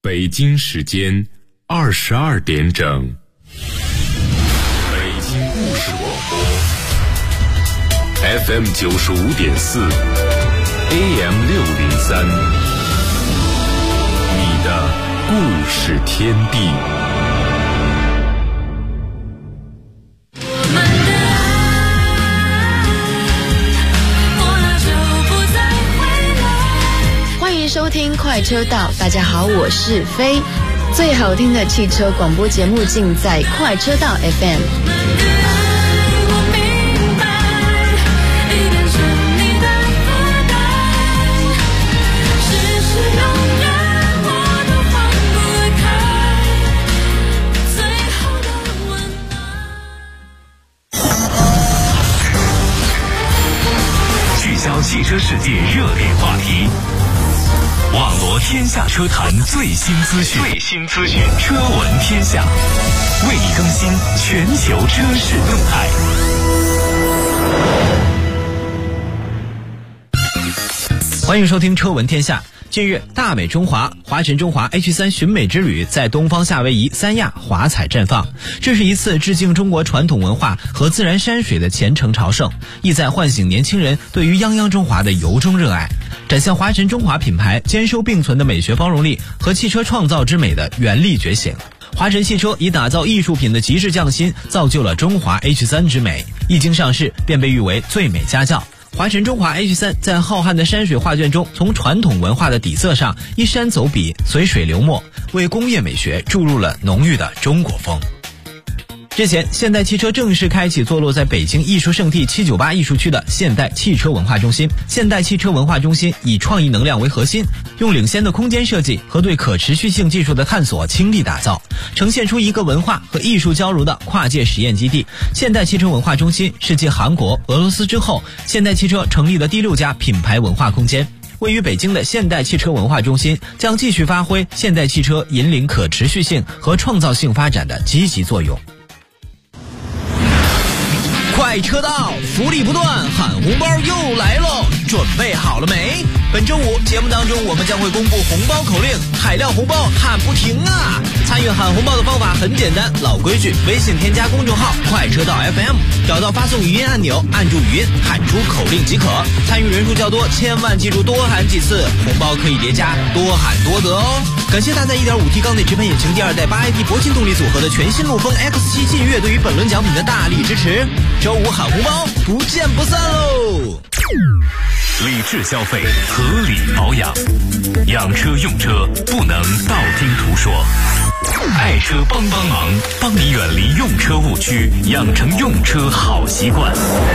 北京时间22点整，北京故事广播 FM 95.4 AM 603，你的故事天地。 欢迎收听快车道，大家好，我是飞。最好听的汽车广播节目尽在快车道 FM。 聚焦汽车世界热点话题，网罗天下车坛最新资讯，车闻天下，为你更新全球车市动态。 欢迎收听车闻天下。近日，大美中华华晨中华 H3 寻美之旅在东方夏威夷三亚华彩绽放。这是一次致敬中国传统文化和自然山水的虔诚朝圣，意在唤醒年轻人对于泱泱中华的由衷热爱，展现华晨中华品牌兼收并存的美学包容力和汽车创造之美的原力觉醒。华晨汽车以打造艺术品的极致匠心，造就了中华 H3 之美，一经上市便被誉为最美家教。华晨中华 H3 在浩瀚的山水画卷中，从传统文化的底色上依山走笔，随水流墨，为工业美学注入了浓郁的中国风。之前，现代汽车正式开启坐落在北京艺术圣地798艺术区的现代汽车文化中心。现代汽车文化中心以创意能量为核心，用领先的空间设计和对可持续性技术的探索倾力打造，呈现出一个文化和艺术交融的跨界实验基地。现代汽车文化中心是继韩国、俄罗斯之后，现代汽车成立的第6家品牌文化空间。位于北京的现代汽车文化中心将继续发挥现代汽车引领可持续性和创造性发展的积极作用。快车道，福利不断，喊红包又来喽！准备好了没？本周五节目当中，我们将会公布红包口令，海量红包喊不停啊！参与喊红包的方法很简单，老规矩，微信添加公众号快车道 FM， 找到发送语音按钮，按住语音喊出口令即可。参与人数较多，千万记住多喊几次，红包可以叠加，多喊多得哦。感谢搭载 1.5T 缸内直喷引擎第2代8AT 铂金动力组合的全新陆风 X7 劲越对于本轮奖品的大力支持。周五喊红包，不见不散喽！ 理智消费，合理保养，养车用车不能道听途说。爱车帮忙，帮你远离用车误区，养成用车好习惯。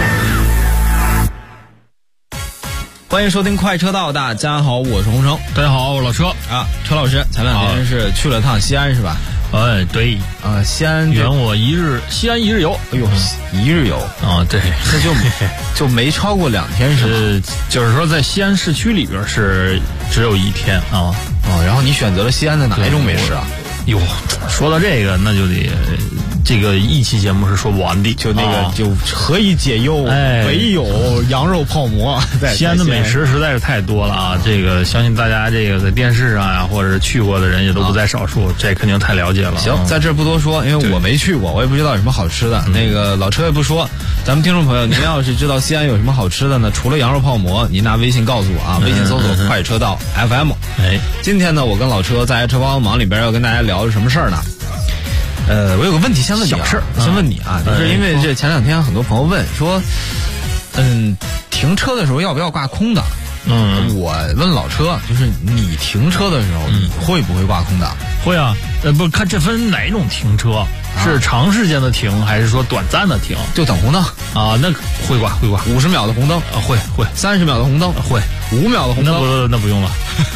欢迎收听快车道，大家好，我是洪成。 大家好，我是老车啊。车老师前两天是去了趟西安是吧？ 哎，对啊，西安圆我西安一日游。 哎呦，一日游啊，对， 那就没超过2天是吧？ 就是说在西安市区里边是只有1天啊。 然后你选择了西安的哪一种美食啊？ 哟，说到这个那就得这个一期节目是说不完的， 就那个就何以解忧，唯有羊肉泡馍。 西安的美食实在是太多了啊！这个相信大家这个在电视上呀，或者是去过的人也都不在少数，这肯定太了解了。 行，在这不多说，因为我没去过，我也不知道有什么好吃的。那个老车也不说，咱们听众朋友，您要是知道西安有什么好吃的呢？除了羊肉泡馍，您拿微信告诉我啊，微信搜索快车道 FM。今天呢，我跟老车在车帮忙里边要跟大家聊什么事儿呢？我有个问题先问你， 小事先问你啊，就是因为这前2天很多朋友问说，停车的时候要不要挂空挡？我问老车，就是你停车的时候，你会不会挂空挡？ 会啊，不看这分哪种停车，是长时间的停还是说短暂的停？ 就等红灯啊，那会挂 50秒的红灯会 30秒的红灯会5秒的红灯那不用了。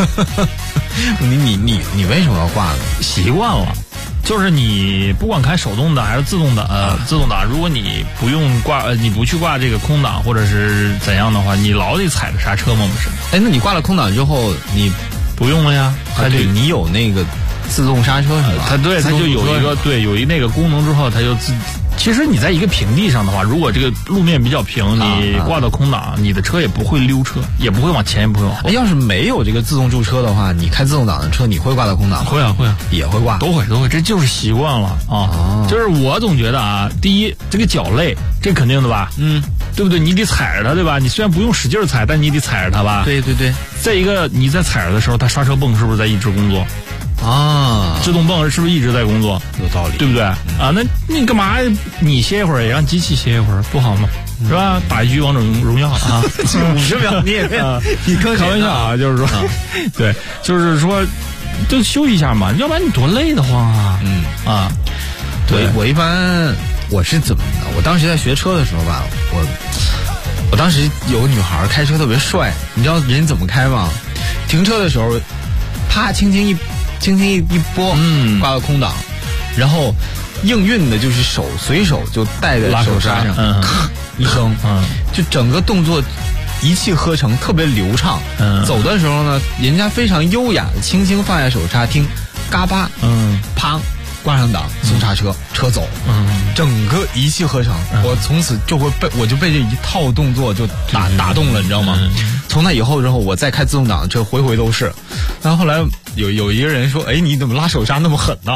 你为什么要挂呢？ 习惯了。就是你不管开手动挡还是自动挡，自动挡，如果你不用挂，你不去挂这个空挡或者是怎样的话，你老得踩着刹车吗？不是？ 哎，那你挂了空挡之后，你不用了呀？ 对，你有那个自动刹车是吧？ 它就有一个有一那个功能之后，它就其实你在一个平地上的话，如果这个路面比较平，你挂到空档，你的车也不会溜车，也不会往前，也不会往后。 要是没有这个自动驻车的话，你开自动挡的车，你会挂到空档吗？ 会啊， 也会挂， 都会，这就是习惯了啊。就是我总觉得啊，第一，这个脚累，这肯定的吧？对不对？你得踩着它，对吧？你虽然不用使劲踩，但你得踩着它吧？ 对。 再一个，你在踩着的时候，它刹车泵是不是在一直工作？制动泵是不是一直在工作？ 有道理， 对不对？那你干嘛？你歇一会儿，也让机器歇一会儿，不好吗？是吧？打一局王者荣耀啊 ，50秒你也你更开玩笑啊，就是说，对，就是说，就休息一下嘛，要不然你多累得慌啊。对， 我一般我是怎么的？我当时在学车的时候吧，我当时有个女孩开车特别帅，你知道人怎么开吗？停车的时候，啪，轻轻一拨，挂到空档，然后应运的就是随手就带在手刹上，咔一声，就整个动作一气呵成，特别流畅。走的时候呢，人家非常优雅的轻轻放下手刹，听嘎巴，啪挂上档，松刹车，车走，整个一气呵成。我从此我就被这一套动作就打动了，你知道吗？从那以后之后，我再开自动挡的车回都是。然后后来有一个人说：“哎，你怎么拉手刹那么狠呢？”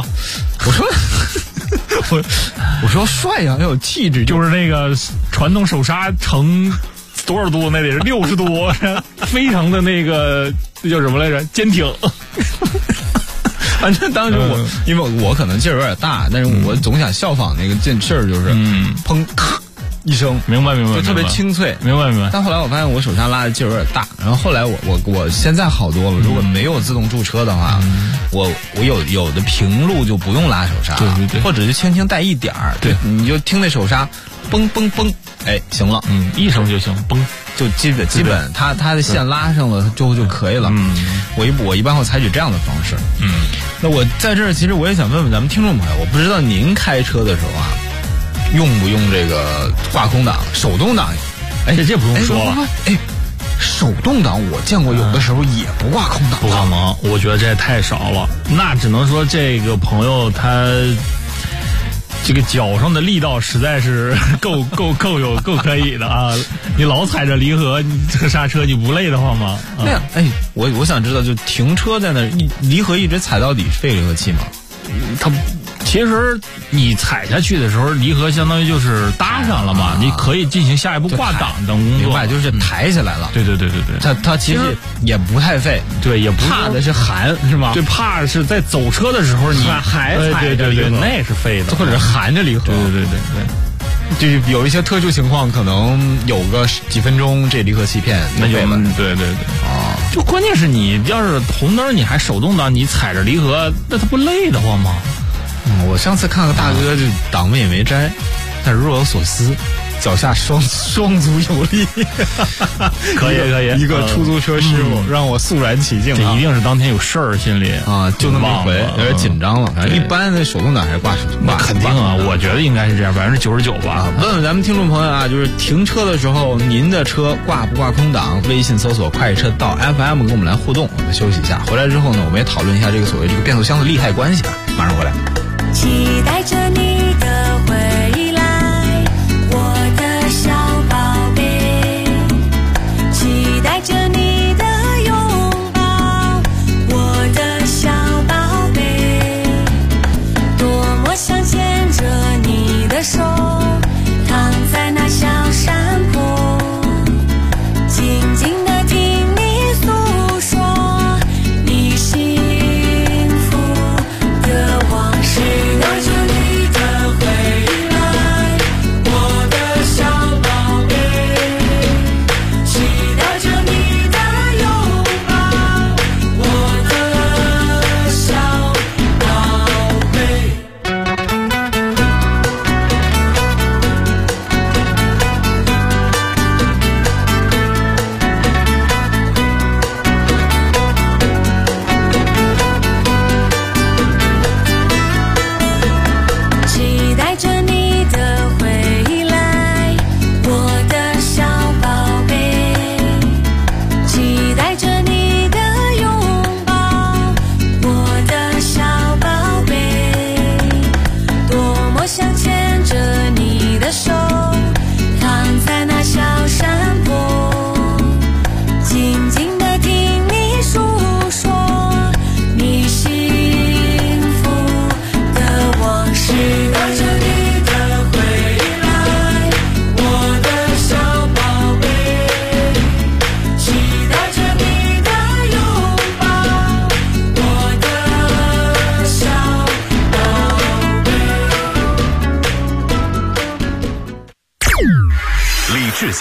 我说帅呀，要有气质， 就是那个传统手刹成多少度？那得是60度，非常的那个叫什么来着？坚挺。 反正当时因为我可能劲儿有点大，但是我总想效仿那个劲儿，就是砰咔一声， 明白， 就特别清脆， 明白。 但后来我发现我手刹拉的劲儿有点大，然后后来我现在好多了。如果没有自动驻车的话，我有的平路就不用拉手刹， 对， 或者就轻轻带一点儿， 对， 你就听那手刹嘣嘣嘣，哎，行了， 一声就行，嘣。 就基本它的线拉上了之后就可以了。我一般会采取这样的方式。那我在这儿其实我也想问问咱们听众朋友，我不知道您开车的时候啊，用不用这个挂空档、手动挡？ 哎，这不用说了。 手动挡我见过有的时候也不挂空档， 不可能，我觉得这也太少了。那只能说这个朋友他这个脚上的力道实在是够可以的啊！你老踩着离合，你这个刹车你不累得慌吗？ 对呀，我想知道，就停车在那离合一直踩到底，费离合器吗？ 它其实你踩下去的时候，离合相当于就是搭上了嘛，你可以进行下一步挂档等工作。 明白，就是抬起来了。 对。 它其实也不太费， 对，也不怕的是含是吗？ 对，怕是在走车的时候你还踩着离合， 那是费的， 或者是含着离合。 对。 就是有一些特殊情况，可能有个几分钟，这离合器片那就对就关键是你要是红灯，你还手动挡，你踩着离合，那它不累得慌吗？ 我上次看个大哥，就档位也没摘，但若有所思，脚下双足有力。 可以， 一个出租车师傅让我肃然起敬。 这一定是当天有事儿，心里就那么一回，有点紧张了。反正一般的手动挡还是挂手动挡， 肯定啊，我觉得应该是这样，99%吧。 问问咱们听众朋友啊，就是停车的时候，您的车挂不挂空档？微信搜索快车道 FM 跟我们来互动。我们休息一下，回来之后呢，我们也讨论一下这个所谓这个变速箱的利害关系吧。马上回来。 期待着你的回来，我的小宝贝，期待着你的拥抱，我的小宝贝，多么想牵着你的手，躺在那小山坡，静静地听你诉说你幸福的往事。带着你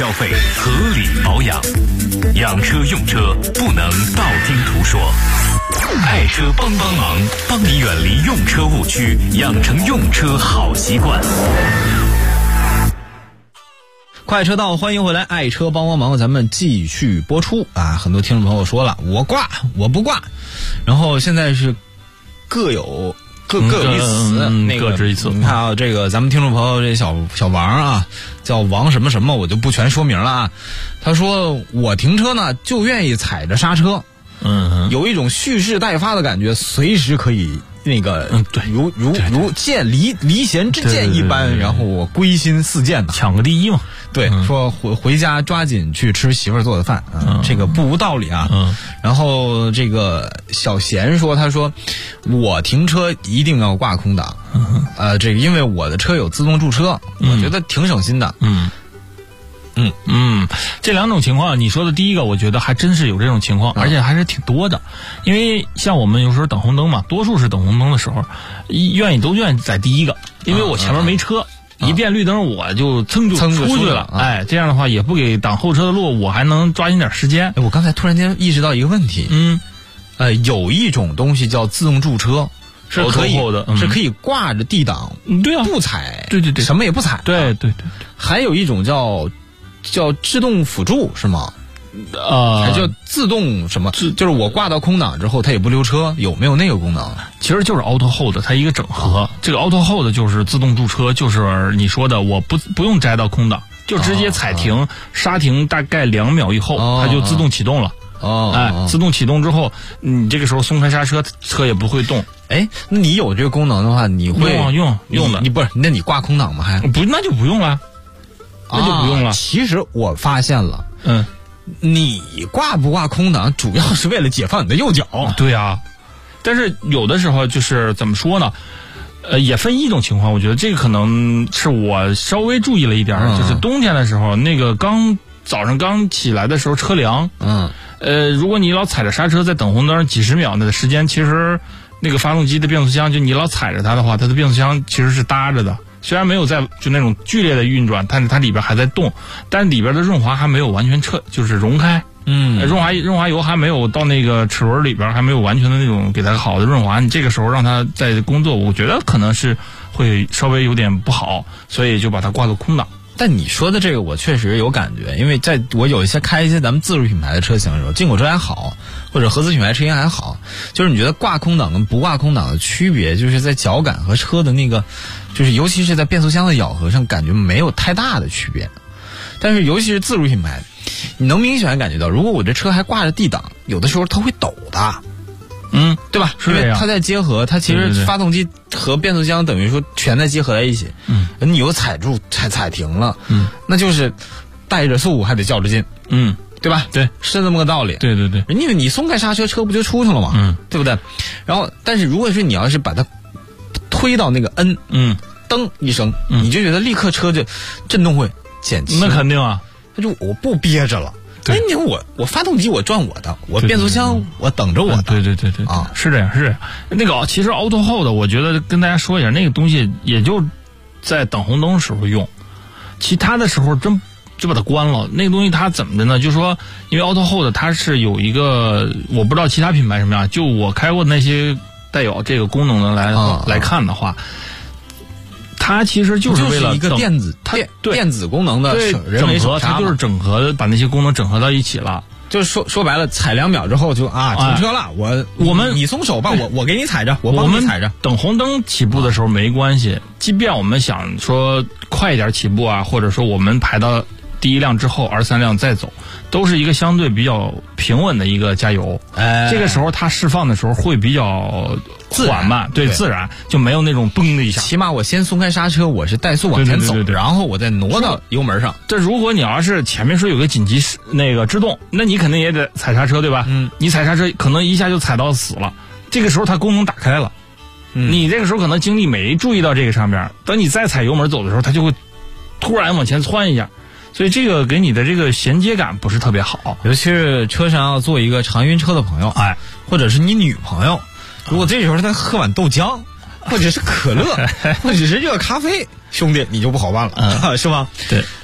消费，合理保养。养车用车不能道听途说，爱车帮忙，帮你远离用车误区，养成用车好习惯。 快车道，欢迎回来，爱车帮忙，咱们继续播出啊！很多听众朋友说了，我挂我不挂，然后现在是各有一词，那个各执一词。 你看啊，这个咱们听众朋友这小王啊，叫王什么什么，我就不全说明了啊。他说我停车呢就愿意踩着刹车，有一种蓄势待发的感觉，随时可以那个对， 如箭离弦之箭一般， 对， 然后我归心似箭的抢个第一嘛。 对，说回家抓紧去吃媳妇儿做的饭啊，这个不无道理啊。然后这个小贤说，他说我停车一定要挂空挡，这个因为我的车有自动驻车，我觉得挺省心的。 这两种情况，你说的第一个，我觉得还真是有这种情况，而且还是挺多的。因为像我们有时候等红灯嘛，多数是等红灯的时候，都愿意在第一个，因为我前面没车。一变绿灯，我就噌就出去了。哎，这样的话也不给挡后车的路，我还能抓紧点时间。 我刚才突然间意识到一个问题，有一种东西叫自动驻车，是可以挂着 D 档， 对啊， 不踩， 对， 什么也不踩， 对。 还有一种叫制动辅助是吗？还叫自动什么？就是我挂到空档之后，它也不溜车，有没有那个功能？ 其实就是 Auto Hold， 它一个整合。这个 Auto Hold 就是自动驻车，就是你说的，我不用摘到空档，就直接踩停，刹停大概2秒以后，它就自动启动了。自动启动之后，你这个时候松开刹车，车也不会动。 哎，那你有这个功能的话，你会用的？ 你不是？那你挂空档吗？还不，那就不用了， 其实我发现了，你挂不挂空档，主要是为了解放你的右脚。 对啊，但是有的时候就是怎么说呢？也分一种情况，我觉得这个可能是我稍微注意了一点，就是冬天的时候，那个早上刚起来的时候车凉，如果你老踩着刹车在等红灯几十秒的时间，其实那个发动机的变速箱，就你老踩着它的话，它的变速箱其实是搭着的。虽然没有就那种剧烈的运转，但是它里边还在动，但里边的润滑还没有完全就是融开。润滑油还没有到那个齿轮里边，还没有完全的那种给它好的润滑。你这个时候让它在工作，我觉得可能是会稍微有点不好，所以就把它挂到空档。 但你说的这个我确实有感觉，因为我有开一些咱们自主品牌的车型的时候，进口车还好，或者合资品牌车型还好，就是你觉得挂空档跟不挂空档的区别，就是在脚感和车的那个，就是尤其是在变速箱的咬合上，感觉没有太大的区别。但是尤其是自主品牌，你能明显感觉到，如果我这车还挂着 D 档，有的时候它会抖的。对吧？ 是这样。 它在结合，它其实发动机和变速箱等于说全在结合在一起。你又踩停了，那就是带着速还得较着劲。对吧？ 对， 是这么个道理。 对。 因为你松开刹车，车不就出去了吗？对不对？然后，但是如果是你要是把它推到那个 N，噔一声，你就觉得立刻车就震动会减轻。 那肯定啊， 那就我不憋着了。哎，你看我发动机我转我的，我变速箱我等着我的。 对啊，是这样。那个其实 Auto Hold 我觉得跟大家说一下，那个东西也就在等红灯时候用，其他的时候真就把它关了。那个东西它怎么的呢？就是说，因为 Auto Hold 它是有一个，我不知道其他品牌什么样，就我开过的那些带有这个功能的来看的话。它其实就是为了一个电子功能的人为手刹， 它就是整合把那些功能整合到一起了。 就是说白了，踩2秒之后就停车了。我们你松手吧，我给你踩着，我帮你踩着。 等红灯起步的时候没关系，即便我们想说快一点起步啊，或者说我们排到第一辆之后，2、3辆再走，都是一个相对比较平稳的一个加油。这个时候它释放的时候会比较缓慢，自然就没有那种嘣的一下。 起码我先松开刹车，我是怠速往前走，然后我再挪到油门上。 这如果你要是前面说有个紧急那个制动，那你肯定也得踩刹车，对吧？你踩刹车可能一下就踩到死了，这个时候它功能打开了，你这个时候可能精力没注意到这个上面，等你再踩油门走的时候，它就会突然往前窜一下。所以这个给你的这个衔接感不是特别好， 尤其是车上要坐一个常晕车的朋友，或者是你女朋友，如果这时候他喝碗豆浆，或者是可乐，或者是热咖啡，兄弟你就不好办了，是吧？ 对。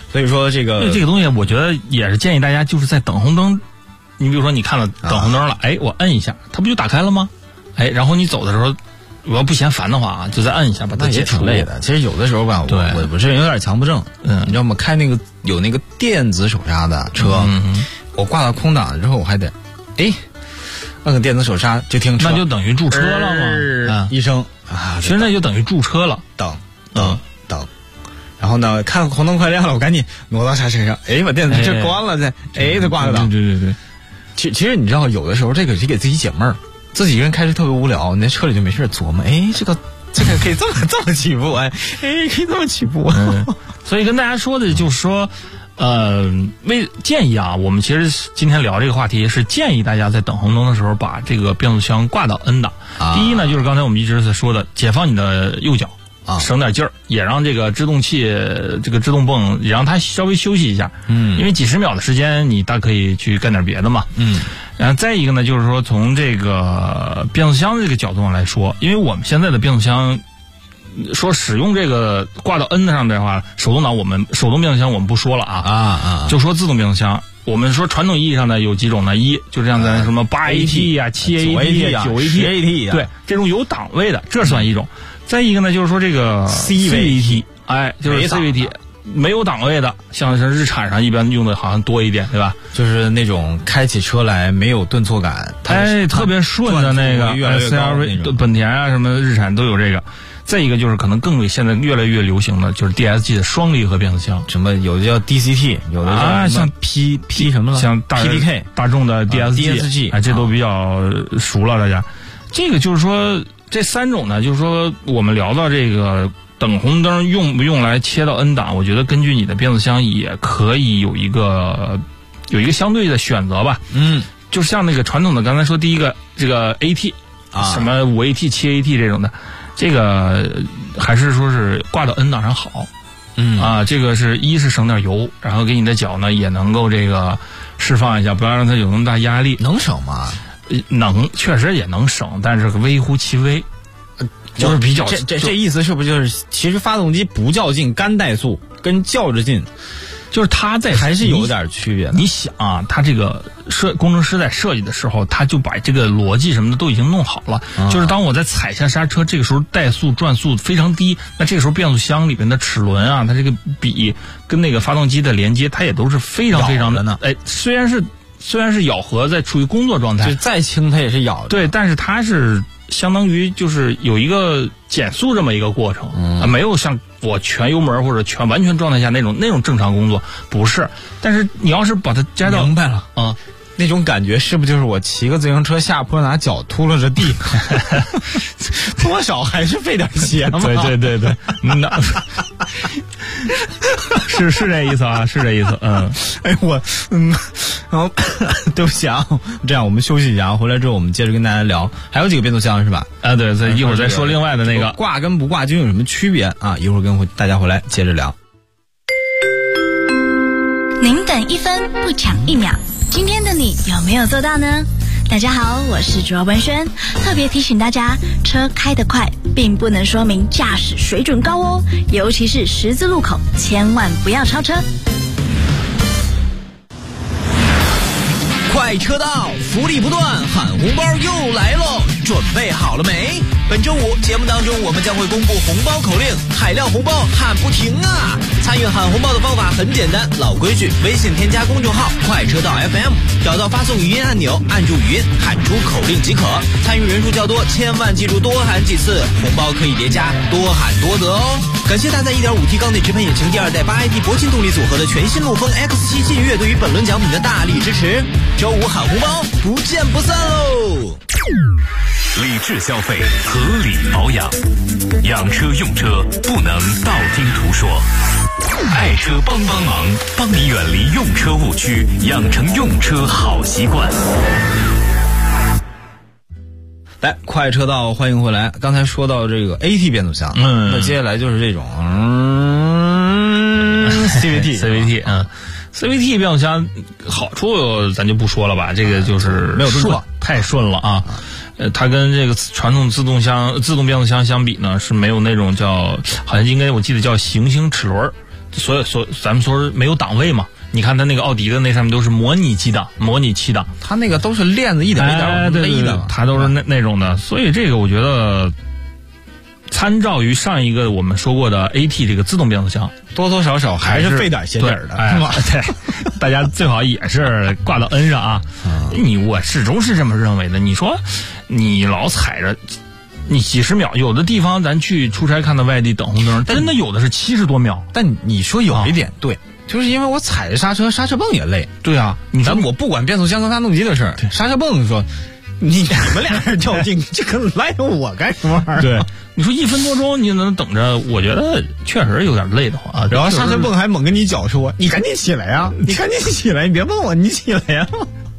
所以说这个东西，我觉得也是建议大家就是在等红灯，你比如说你看了等红灯了，我摁一下，它不就打开了吗？然后你走的时候，我要不嫌烦的话啊，就再摁一下把它解除。 挺累的。其实有的时候吧，我这人有点强迫症，你知道吗？开有那个电子手刹的车，我挂到空档之后，我还得按个电子手刹就停车， 那就等于驻车了吗？ 一声其实那就等于驻车了。 等，然后呢，看红灯快亮了，我赶紧挪到刹车上，把电子车关了再，再挂个档。 对。 其实你知道，有的时候这个是给自己解闷儿，自己一个人开车特别无聊，你在车里就没事琢磨，这个可以这么起步，可以这么起步。 所以跟大家说的就是说，建议啊，我们其实今天聊这个话题是建议大家在等红灯的时候把这个变速箱挂到 N 档。第一呢，就是刚才我们一直在说的，解放你的右脚。省点劲儿，也让这个制动器、这个制动泵也让它稍微休息一下。因为几十秒的时间，你大可以去干点别的嘛。然后再一个呢，就是说从这个变速箱的这个角度上来说，因为我们现在的变速箱，说使用这个挂到 N 上的话，手动变速箱我们不说了就说自动变速箱。我们说传统意义上呢有几种呢？就像咱什么8AT 啊、7AT 啊、9AT 对，这种有档位的，这算一种。再一个呢，就是说这个 CVT， 就是 CVT 没有档位的，像是日产上一般用的好像多一点，对吧？ 就是那种开起车来没有顿挫感， 特别顺的那个 CRV 本田啊，什么日产都有这个。再一个就是可能现在越来越流行的就是 DSG 的双离合变速箱， 什么有的叫 DCT， 有的叫像 P 什么了， 像 PDK 大众的 DSG， 这都比较熟了，大家。这个就是说这三种呢，就是说我们聊到这个等红灯用不用来切到 N 档，我觉得根据你的变速箱也可以有一个相对的选择吧。就像那个传统的刚才说第一个这个 AT 什么5AT 7AT 这种的。这个还是说是挂到 N 档上好，这个是省点油，然后给你的脚呢也能够这个释放一下，不要让它有那么大压力。 能省吗？ 确实也能省，但是微乎其微，就是比较这意思是不是就是其实发动机不较劲，干怠速跟较着劲， 就是它还是有点区别的。 你想啊，它这个工程师在设计的时候，他就把这个逻辑什么的都已经弄好了。就是当我在踩下刹车，这个时候怠速转速非常低，那这个时候变速箱里边的齿轮啊，它这个笔跟那个发动机的连接，它也都是非常非常的虽然是咬合在处于工作状态， 就再轻它也是咬的。 对，但是它是相当于就是有一个减速这么一个过程，没有像我全油门或者完全状态下那种正常工作，不是。但是你要是把它加到明白了那种感觉是不是就是我骑个自行车下坡拿脚秃噜着地，多少还是费点鞋嘛？ 对，是这意思啊，是这意思。 然后对不起啊，这样我们休息一下，回来之后我们接着跟大家聊，还有几个变速箱是吧？ 对，一会儿再说另外的那个挂跟不挂究竟有什么区别啊？一会儿跟大家回来接着聊。 您等1分不抢1秒，今天的你有没有做到呢？大家好，我是主要文轩，特别提醒大家，车开得快并不能说明驾驶水准高哦，尤其是十字路口，千万不要超车。 快车道，福利不断，喊红包又来喽！准备好了没？本周五节目当中，我们将会公布红包口令，海量红包喊不停啊！参与喊红包的方法很简单，老规矩，微信添加公众号“快车道 FM”， 找到发送语音按钮，按住语音，喊出口令即可。参与人数较多，千万记住多喊几次，红包可以叠加，多喊多得哦！感谢搭载 1.5T 缸内直喷引擎第2代8AT 铂金动力组合的全新陆风 X7劲越对于本轮奖品的大力支持。周五喊红包，不见不散喽！ 理智消费，合理保养，养车用车不能道听途说。爱车帮忙，帮你远离用车误区，养成用车好习惯。 来，快车道，欢迎回来。刚才说到这个 AT 变速箱，那接下来就是这种CVT。 CVT 变速箱好处咱就不说了吧，这个就是没有顿挫， 太顺了啊。它跟这个传统自动变速箱相比呢，是没有那种叫好像应该我记得叫行星齿轮， 咱们说没有档位嘛。你看它那个奥迪的那上面都是模拟几档、模拟7档， 它那个都是链子一点一点勒的嘛， 它都是那种的。所以这个我觉得，参照于上一个我们说过的 AT 这个自动变速箱， 多多少少还是费点鞋底的，是吧？ 对，大家最好也是挂到 N 上啊。我始终是这么认为的。你说你老踩着。你几十秒，有的地方咱去出差看到外地等红灯，真的有的是70多秒。 但你说有一点对，就是因为我踩着刹车泵也累。 对啊， 我不管变速箱和发动机的事儿，刹车泵说你们俩人较劲，这个赖我干什么玩意儿？ 对，你说1分多钟你能等着，我觉得确实有点累的慌啊。 然后刹车泵还猛跟你搅说，你赶紧起来呀，你赶紧起来，你别问我，你起来呀。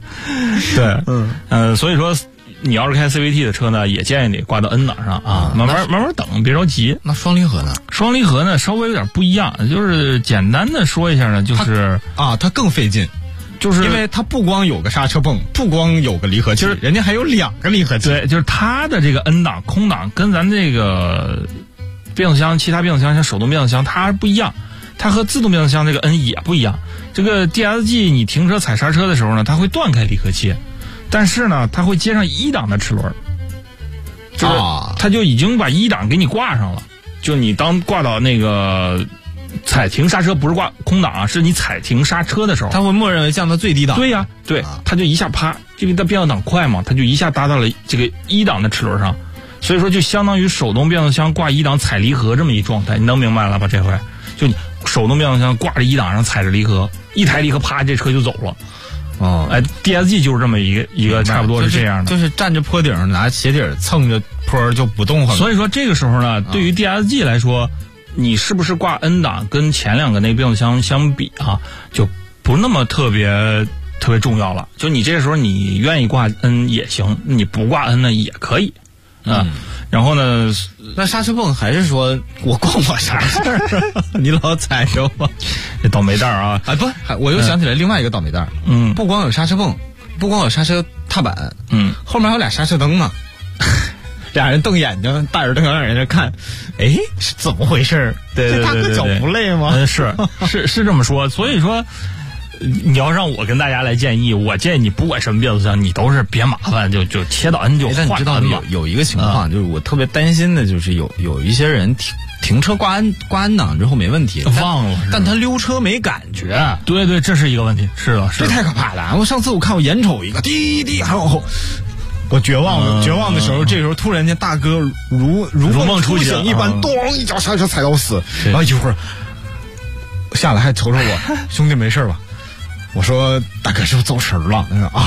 对，所以说。你要是开 CVT 的车呢，也建议你挂到 N 档上啊，慢慢等，别着急。 那双离合呢？ 双离合呢稍微有点不一样，就是简单的说一下呢，就是它更费劲，就是因为它不光有个刹车泵，不光有个离合器，就是人家还有2个离合器。 对，就是它的这个 N 档空档跟咱这个变速箱其他变速箱像手动变速箱它不一样，它和自动变速箱这个 N 也不一样。这个 DSG 你停车踩刹车的时候呢，它会断开离合器。但是呢，它会接上1档的齿轮，就是它就已经把1档给你挂上了。就你当挂到那个踩停刹车，不是挂空档啊，是你踩停刹车的时候， 它会默认为降到最低档。 对呀，对，它就一下啪，因为它变速档快嘛，它就一下搭到了这个1档的齿轮上，所以说就相当于手动变速箱挂1档踩离合这么一状态，你能明白了吧？这回就你手动变速箱挂着1档上踩着离合，一抬离合啪，这车就走了。DSG 就是这么一个差不多是这样的， 就是站着坡顶拿鞋底蹭着坡就不动了。 所以说这个时候呢，对于 DSG 来说，你是不是挂 N 档跟前2个那变速箱相比啊，就不那么特别重要了。就你这个时候你愿意挂 N 也行，你不挂 N 呢也可以啊。然后呢， 那刹车泵还是说我关我啥事儿？你老踩着我， 这倒霉蛋啊！ 我又想起来另外一个倒霉蛋。不光有刹车泵，不光有刹车踏板，后面还有俩刹车灯呢。俩人瞪眼睛，大眼瞪小眼在那看，是怎么回事？ 对， 这大哥脚不累吗？ 是这么说。所以说，你要让我跟大家来建议，我建议你不管什么变速箱，你都是别麻烦，就切到 N 就换 N 吧。 但你知道有一个情况，就是我特别担心的，就是有一些人停车挂 N 档之后没问题， 忘了， 但他溜车没感觉。 对，这是一个问题。是的， 这太可怕了。我上次我看我眼瞅一个滴滴还往后。我绝望的时候，这时候突然间大哥如梦初醒一般，咚一脚刹车踩到死，然后一会儿下来还瞅瞅我，兄弟没事吧？我说大哥是不是走神了？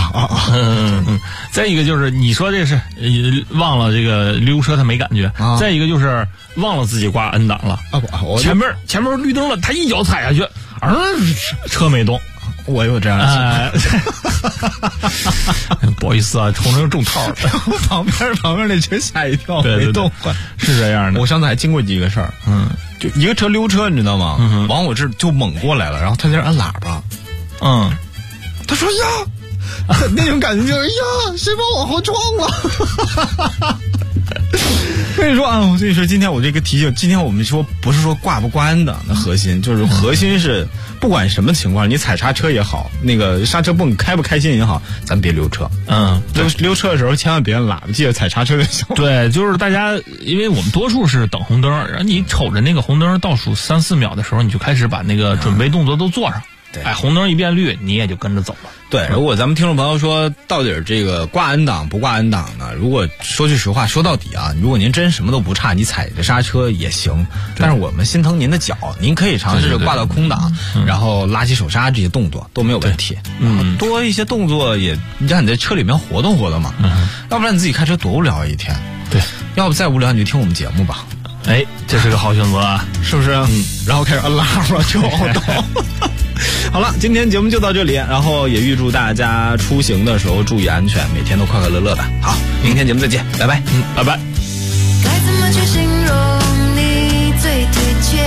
再一个就是你说这是忘了这个溜车他没感觉，再一个就是忘了自己挂 N 档了前面绿灯了，他一脚踩下去，车没动。 我有这样的情况，不好意思啊，冲着中套了。 旁边那车吓一跳，没动， 是这样的。 我上次还经过几个事儿，就一个车溜车，你知道吗？往我这就猛过来了，然后他在这按喇叭，他说呀，那种感觉就是呀，谁把我往后撞了？跟你说啊，我跟你说，今天我这个提醒，今天我们说不是说挂不挂 N 档的核心，就是核心是不管什么情况，你踩刹车也好，那个刹车泵开不开心也好，咱别溜车。溜车的时候千万别按喇叭，记得踩刹车就行。 对，就是大家，因为我们多数是等红灯，然后你瞅着那个红灯倒数3、4秒的时候，你就开始把那个准备动作都做上。红灯一变绿，你也就跟着走了。 对，如果咱们听众朋友说到底这个挂 N 档不挂 N 档呢？如果说句实话，说到底啊，如果您真什么都不差，你踩着刹车也行。但是我们心疼您的脚，您可以尝试挂到空档，然后拉起手刹这些动作都没有问题。多一些动作也让你在车里面活动活动嘛。要不然你自己开车多无聊一天。 对， 要不再无聊你就听我们节目吧。 这是个好选择啊， 是不是？然后开始摁喇叭就好懂。好了，今天节目就到这里，然后也预祝大家出行的时候注意安全，每天都快快乐乐的。好，明天节目再见，拜拜。 拜拜。 该怎么去形容你最贴切？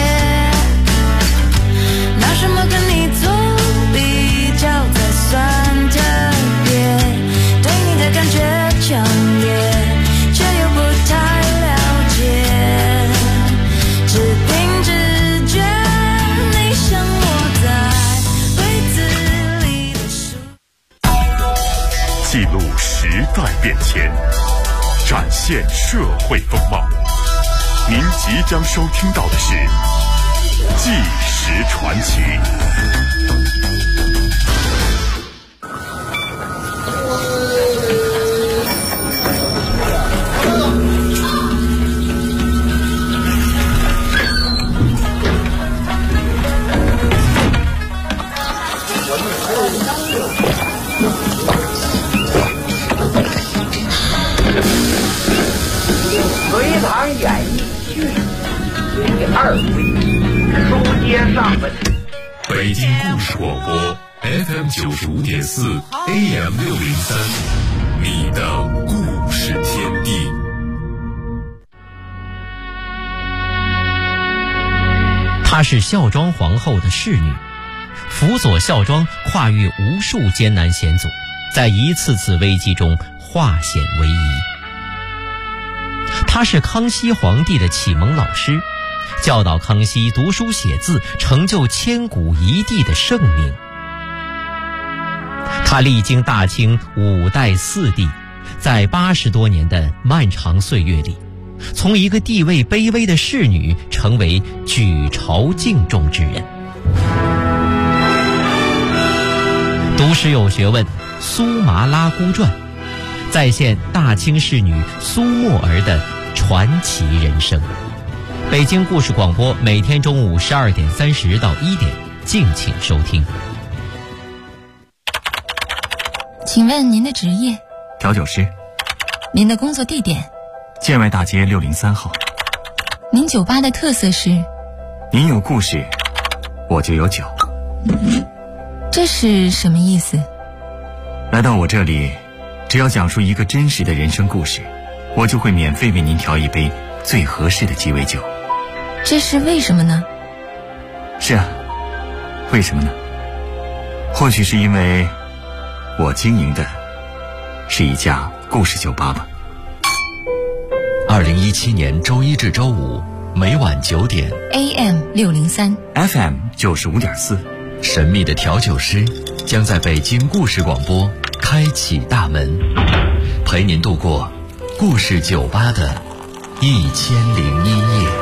拿什么跟你做比较才算特别？对你的感觉强烈，却又不太了解，只凭直觉，你记录时代变迁，展现社会风貌。您即将收听到的是《纪实传奇》。 隋唐演义剧第2回，书接上文。 北京故事广播 FM 95.4 AM 603，你的故事天地。 她是孝庄皇后的侍女，辅佐孝庄跨越无数艰难险阻，在一次次危机中化险为夷。他是康熙皇帝的启蒙老师，教导康熙读书写字，成就千古一帝的盛名。他历经大清5代4帝，在80多年的漫长岁月里，从一个地位卑微的侍女成为举朝敬重之人。读史有学问，苏麻拉姑传再现大清侍女苏沫儿的传奇人生。北京故事广播每天中午12点30到1点，敬请收听。 请问您的职业？ 调酒师。 您的工作地点？ 建外大街603号。 您酒吧的特色是？ 您有故事，我就有酒。 这是什么意思？ 来到我这里，只要讲述一个真实的人生故事，我就会免费为您调一杯最合适的鸡尾酒。 这是为什么呢？ 是啊，为什么呢？或许是因为我经营的是一家故事酒吧吧。 2017年周一至周五每晚9点 AM 603 FM 95.4， 神秘的调酒师将在北京故事广播开启大门，陪您度过故事酒吧的1001夜。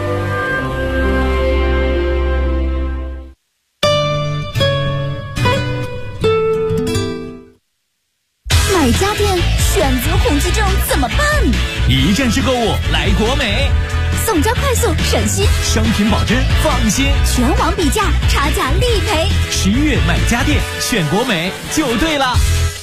买家电选择恐惧症怎么办？ 一站式购物来国美， 送交快速省心， 商品保真放心， 全网比价，差价立赔。 11月买家电选国美就对了。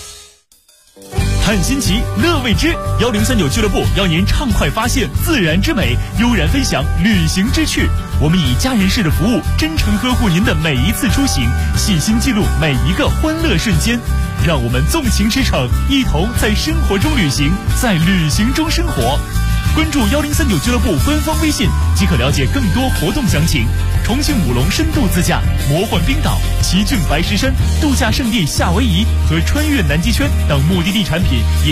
看新奇，乐未知，1039俱乐部邀您畅快发现自然之美，悠然分享旅行之趣。我们以家人式的服务，真诚呵护您的每一次出行，细心记录每一个欢乐瞬间。让我们纵情驰骋，一同在生活中旅行，在旅行中生活。关注1039俱乐部官方微信，即可了解更多活动详情。重庆武隆深度自驾、魔幻冰岛、奇骏白石山、度假胜地夏威夷和穿越南极圈等目的地产品也